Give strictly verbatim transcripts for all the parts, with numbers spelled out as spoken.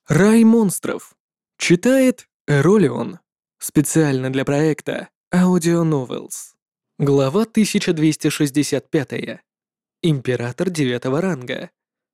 Рай монстров. Читает Эролион. Специально для проекта Audio Novels. Глава тысяча двести шестьдесят пять. Император девятого ранга.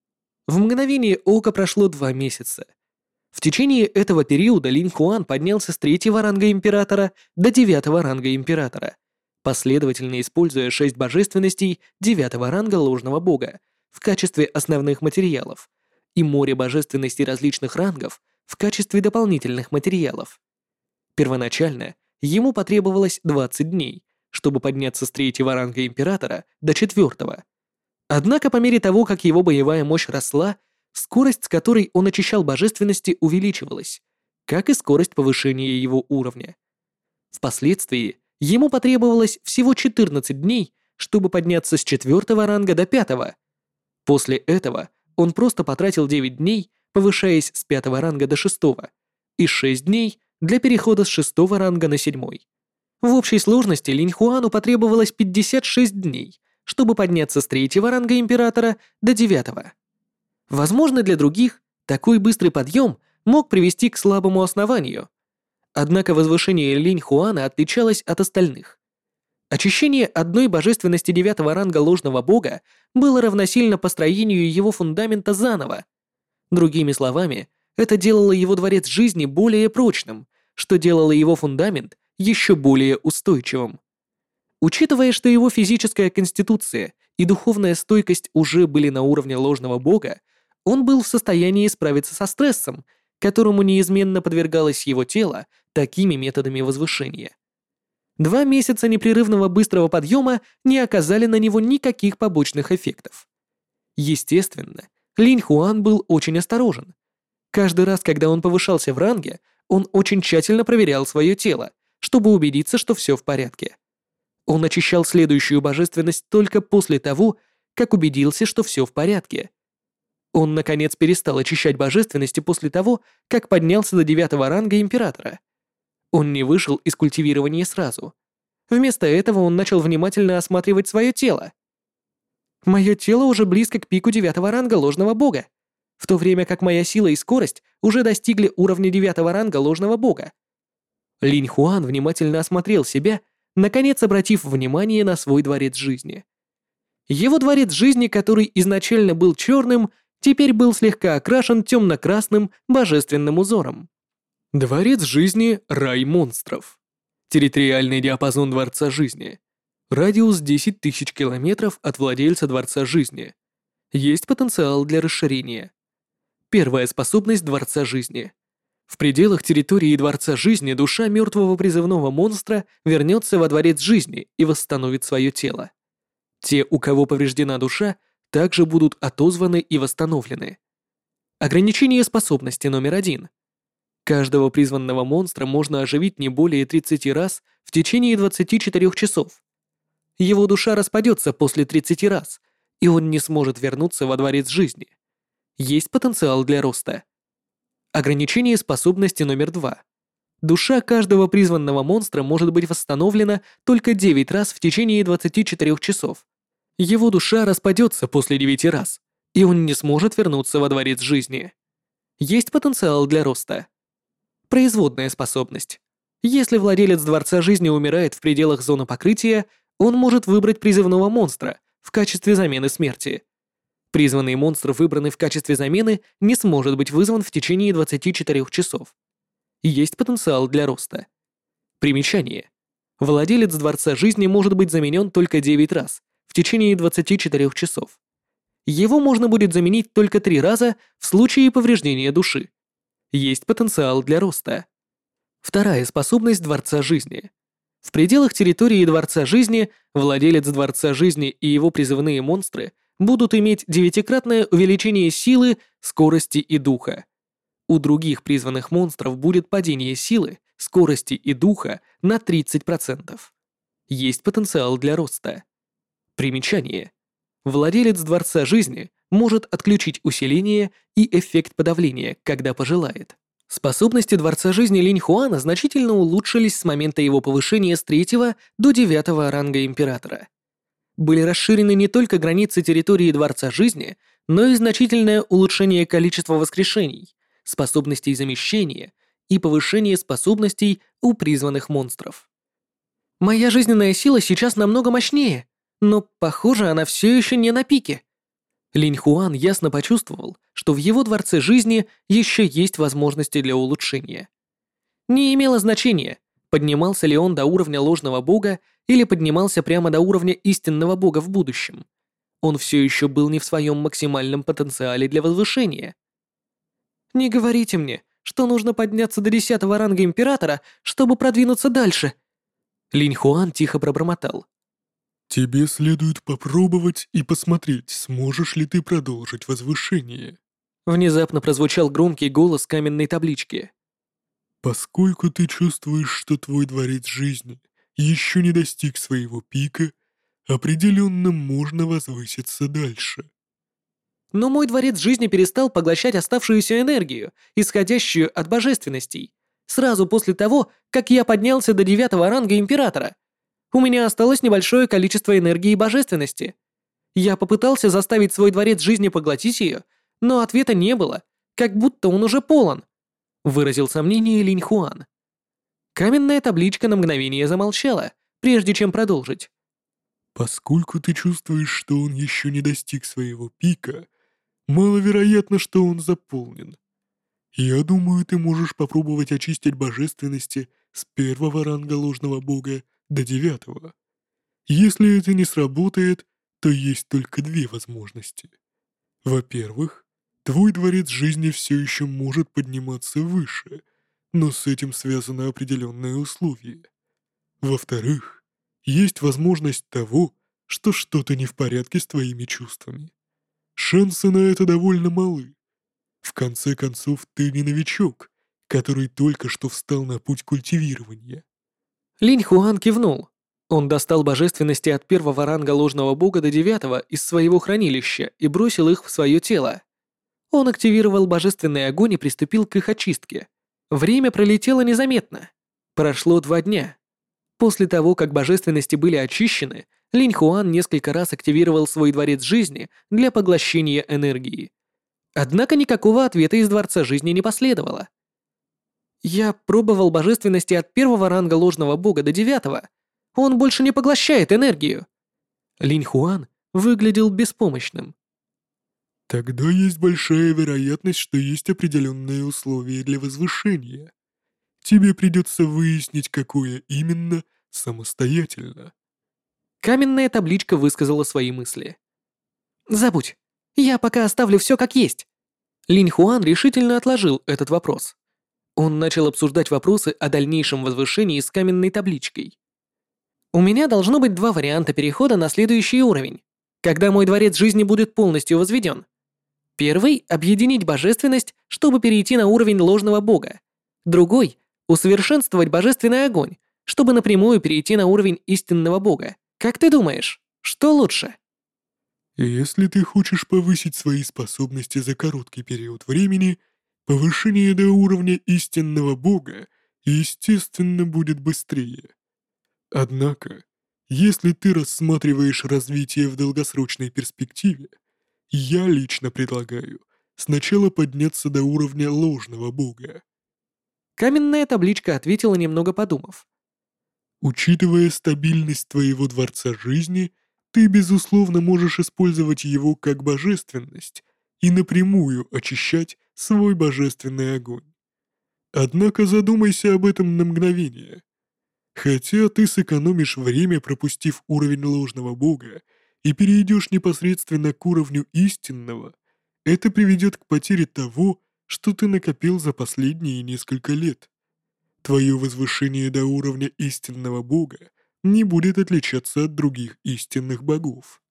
В мгновение ока прошло два месяца. В течение этого периода Линь Хуан поднялся с третьего ранга императора до девятого ранга императора, последовательно используя шесть божественностей девятого ранга ложного бога в качестве основных материалов и море божественностей различных рангов в качестве дополнительных материалов. Первоначально ему потребовалось двадцать дней, чтобы подняться с третьего ранга императора до четвертого. Однако по мере того, как его боевая мощь росла, скорость, с которой он очищал божественности, увеличивалась, как и скорость повышения его уровня. Впоследствии ему потребовалось всего четырнадцать дней, чтобы подняться с четвертого ранга до пятого. После этого он просто потратил девять дней, повышаясь с пятого ранга до шестого, и шесть дней для перехода с шестого ранга на седьмой. В общей сложности Линь Хуану потребовалось пятьдесят шесть дней, чтобы подняться с третьего ранга императора до девятого. Возможно, для других такой быстрый подъем мог привести к слабому основанию. Однако возвышение Линь Хуана отличалось от остальных. Очищение одной божественности девятого ранга ложного бога было равносильно построению его фундамента заново. Другими словами, это делало его дворец жизни более прочным, что делало его фундамент еще более устойчивым. Учитывая, что его физическая конституция и духовная стойкость уже были на уровне ложного бога, он был в состоянии справиться со стрессом, которому неизменно подвергалось его тело такими методами возвышения. Два месяца непрерывного быстрого подъема не оказали на него никаких побочных эффектов. Естественно, Линь Хуан был очень осторожен. Каждый раз, когда он повышался в ранге, он очень тщательно проверял свое тело, чтобы убедиться, что все в порядке. Он очищал следующую божественность только после того, как убедился, что все в порядке. Он, наконец, перестал очищать божественности после того, как поднялся до девятого ранга императора. Он не вышел из культивирования сразу. Вместо этого он начал внимательно осматривать свое тело. Мое тело уже близко к пику девятого ранга ложного бога, в то время как моя сила и скорость уже достигли уровня девятого ранга ложного бога. Линь Хуан внимательно осмотрел себя, наконец обратив внимание на свой дворец жизни. Его дворец жизни, который изначально был черным, теперь был слегка окрашен темно-красным божественным узором. Дворец жизни Рай монстров. Территориальный диапазон Дворца жизни. Радиус десять тысяч километров от владельца Дворца жизни. Есть потенциал для расширения. Первая способность Дворца жизни. В пределах территории Дворца жизни душа мертвого призывного монстра вернется во Дворец жизни и восстановит свое тело. Те, у кого повреждена душа, также будут отозваны и восстановлены. Ограничение способности номер один. Каждого призванного монстра можно оживить не более тридцати раз в течение двадцати четырёх часов. Его душа распадется после тридцати раз, и он не сможет вернуться во Дворец жизни. Есть потенциал для роста. Ограничение способности номер два. Душа каждого призванного монстра может быть восстановлена только девять раз в течение двадцати четырёх часов. Его душа распадется после девяти раз, и он не сможет вернуться во Дворец жизни. Есть потенциал для роста. Производная способность. Если владелец Дворца жизни умирает в пределах зоны покрытия, он может выбрать призывного монстра в качестве замены смерти. Призванный монстр, выбранный в качестве замены, не сможет быть вызван в течение двадцати четырёх часов. Есть потенциал для роста. Примечание. Владелец Дворца жизни может быть заменен только девять раз в течение двадцати четырёх часов. Его можно будет заменить только три раза в случае повреждения души. Есть потенциал для роста. Вторая способность Дворца жизни. В пределах территории Дворца жизни владелец Дворца жизни и его призывные монстры будут иметь девятикратное увеличение силы, скорости и духа. У других призванных монстров будет падение силы, скорости и духа на тридцать процентов. Есть потенциал для роста. Примечание. Владелец Дворца жизни может отключить усиление и эффект подавления, когда пожелает. Способности Дворца жизни Линь Хуана значительно улучшились с момента его повышения с третьего до девятого ранга императора. Были расширены не только границы территории Дворца жизни, но и значительное улучшение количества воскрешений, способностей замещения и повышение способностей у призванных монстров. Моя жизненная сила сейчас намного мощнее, но, похоже, она все еще не на пике. Линь Хуан ясно почувствовал, что в его дворце жизни еще есть возможности для улучшения. Не имело значения, поднимался ли он до уровня ложного бога или поднимался прямо до уровня истинного бога в будущем. Он все еще был не в своем максимальном потенциале для возвышения. «Не говорите мне, что нужно подняться до десятого ранга Императора, чтобы продвинуться дальше!» Линь Хуан тихо пробормотал. «Тебе следует попробовать и посмотреть, сможешь ли ты продолжить возвышение». Внезапно прозвучал громкий голос каменной таблички. «Поскольку ты чувствуешь, что твой дворец жизни еще не достиг своего пика, определенно можно возвыситься дальше». Но мой дворец жизни перестал поглощать оставшуюся энергию, исходящую от божественностей, сразу после того, как я поднялся до девятого ранга Императора. У меня осталось небольшое количество энергии божественности. Я попытался заставить свой дворец жизни поглотить ее, но ответа не было, как будто он уже полон, выразил сомнение Линь Хуан. Каменная табличка на мгновение замолчала, прежде чем продолжить. «Поскольку ты чувствуешь, что он еще не достиг своего пика, маловероятно, что он заполнен. Я думаю, ты можешь попробовать очистить божественности с первого ранга ложного бога до девятого. Если это не сработает, то есть только две возможности. Во-первых, твой дворец жизни все еще может подниматься выше, но с этим связаны определенные условия. Во-вторых, есть возможность того, что что-то не в порядке с твоими чувствами. Шансы на это довольно малы. В конце концов, ты не новичок, который только что встал на путь культивирования. Линь Хуан кивнул. Он достал божественности от первого ранга ложного бога до девятого из своего хранилища и бросил их в свое тело. Он активировал божественный огонь и приступил к их очистке. Время пролетело незаметно. Прошло два дня. После того, как божественности были очищены, Линь Хуан несколько раз активировал свой дворец жизни для поглощения энергии. Однако никакого ответа из дворца жизни не последовало. Я пробовал божественности от первого ранга ложного бога до девятого. Он больше не поглощает энергию. Линь Хуан выглядел беспомощным. Тогда есть большая вероятность, что есть определенные условия для возвышения. Тебе придется выяснить, какое именно, самостоятельно. Каменная табличка высказала свои мысли. «Забудь. Я пока оставлю все как есть». Линь Хуан решительно отложил этот вопрос. Он начал обсуждать вопросы о дальнейшем возвышении с каменной табличкой. «У меня должно быть два варианта перехода на следующий уровень, когда мой дворец жизни будет полностью возведен. Первый — объединить божественность, чтобы перейти на уровень ложного бога. Другой — усовершенствовать божественный огонь, чтобы напрямую перейти на уровень истинного бога. Как ты думаешь, что лучше?» Если ты хочешь повысить свои способности за короткий период времени, повышение до уровня истинного бога, естественно, будет быстрее. Однако, если ты рассматриваешь развитие в долгосрочной перспективе, я лично предлагаю сначала подняться до уровня ложного бога. Каменная табличка ответила, немного подумав. Учитывая стабильность твоего дворца жизни, ты, безусловно, можешь использовать его как божественность и напрямую очищать свой божественный огонь. Однако задумайся об этом на мгновение. Хотя ты сэкономишь время, пропустив уровень ложного бога, и перейдешь непосредственно к уровню истинного, это приведет к потере того, что ты накопил за последние несколько лет. Твое возвышение до уровня истинного бога не будет отличаться от других истинных богов.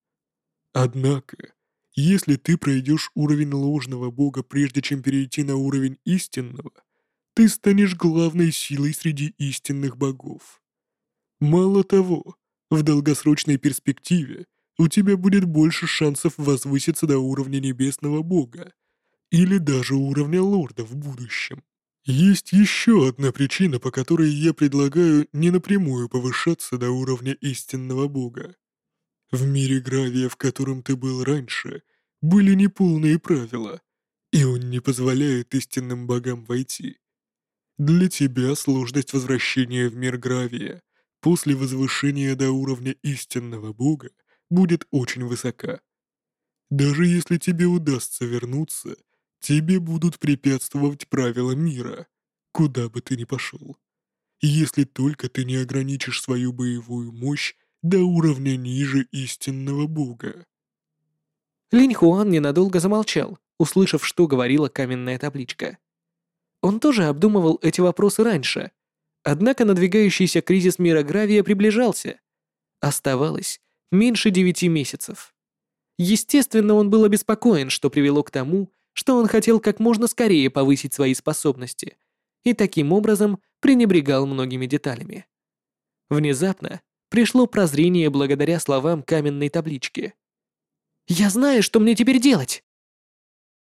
Однако, если ты пройдешь уровень ложного бога, прежде чем перейти на уровень истинного, ты станешь главной силой среди истинных богов. Мало того, в долгосрочной перспективе у тебя будет больше шансов возвыситься до уровня небесного бога или даже уровня лорда в будущем. Есть еще одна причина, по которой я предлагаю не напрямую повышаться до уровня истинного бога. В мире гравия, в котором ты был раньше, были неполные правила, и он не позволяет истинным богам войти. Для тебя сложность возвращения в мир Гравия после возвышения до уровня истинного бога будет очень высока. Даже если тебе удастся вернуться, тебе будут препятствовать правила мира, куда бы ты ни пошел. Если только ты не ограничишь свою боевую мощь до уровня ниже истинного бога. Линь Хуан ненадолго замолчал, услышав, что говорила каменная табличка. Он тоже обдумывал эти вопросы раньше, однако надвигающийся кризис мира Гравия приближался. Оставалось меньше девяти месяцев. Естественно, он был обеспокоен, что привело к тому, что он хотел как можно скорее повысить свои способности, и таким образом пренебрегал многими деталями. Внезапно пришло прозрение благодаря словам каменной таблички. «Я знаю, что мне теперь делать!»